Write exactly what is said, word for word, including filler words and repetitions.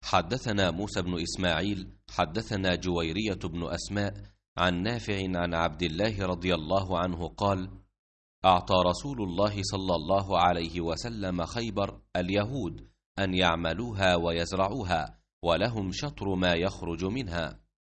حدثنا موسى بن إسماعيل حدثنا جويرية بن أسماء عن نافع عن عبد الله رضي الله عنه قال: أعطى رسول الله صلى الله عليه وسلم خيبر اليهود أن يعملوها ويزرعوها، ولهم شطر ما يخرج منها.